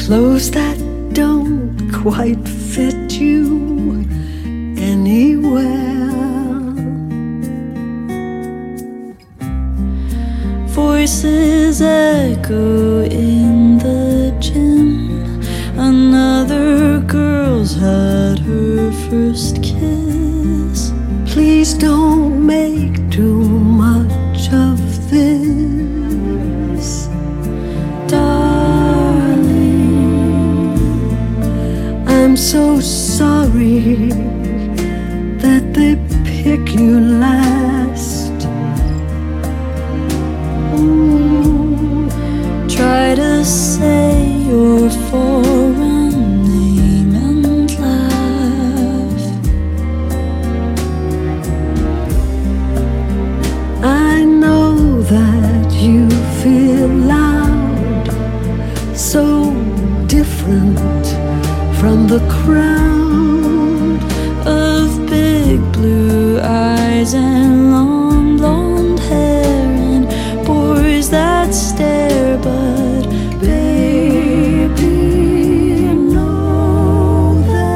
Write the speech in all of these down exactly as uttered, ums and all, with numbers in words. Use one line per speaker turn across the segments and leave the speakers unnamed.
clothes that don't quite fit you anywhere.
Voices echo in the gym. Another girl's had her first kiss.
Please don't make too much of this,
darling.
I'm so sorry that they pick you last.
Ooh, try to say your foreign name and laugh.
I know that you feel loud, so different from the crowd
of big blue eyes and long blonde hair and boys that stare. But baby, know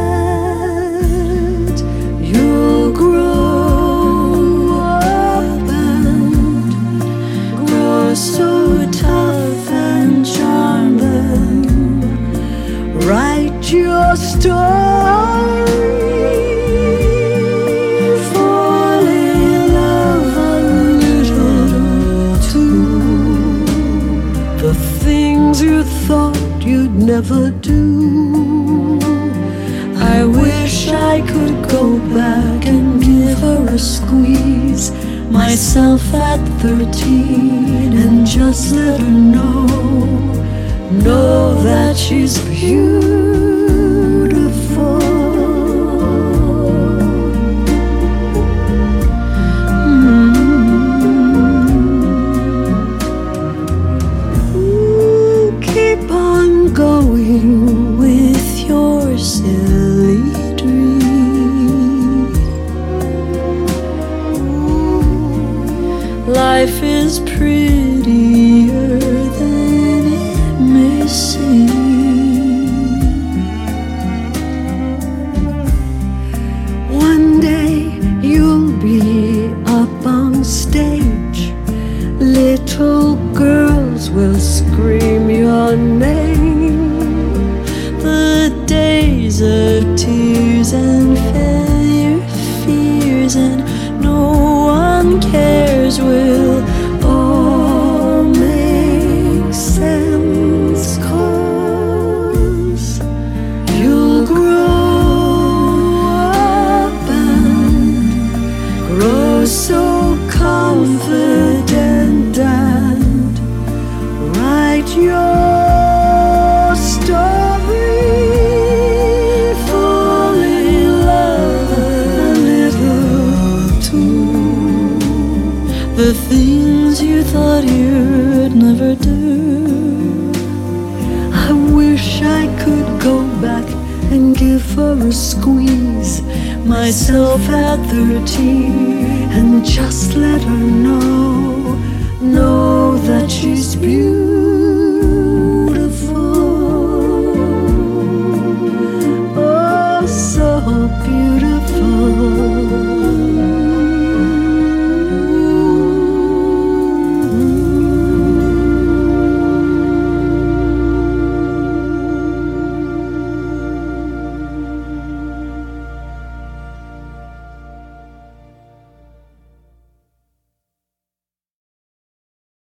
that you'll grow up and grow so tough and charm them. Write your story, fall in love a little too. The things you thought you'd never do. I wish I could go back and give her a squeeze, myself at thirteen, and just let her know, know that she's beautiful. Mm. Ooh, keep on going with your silly dream. Life is prettier than it may seem.
One day you'll be up on stage. Little girls will scream your name.
The days of tears and failure, fears, and no one cares will
all make sense, 'cause you'll grow up and grow so confident and write your story, fall in love a little too.
the things you thought you'd never do.
I wish I could go back and give her a squeeze, myself at thirteen, and just let her know, know that she's beautiful.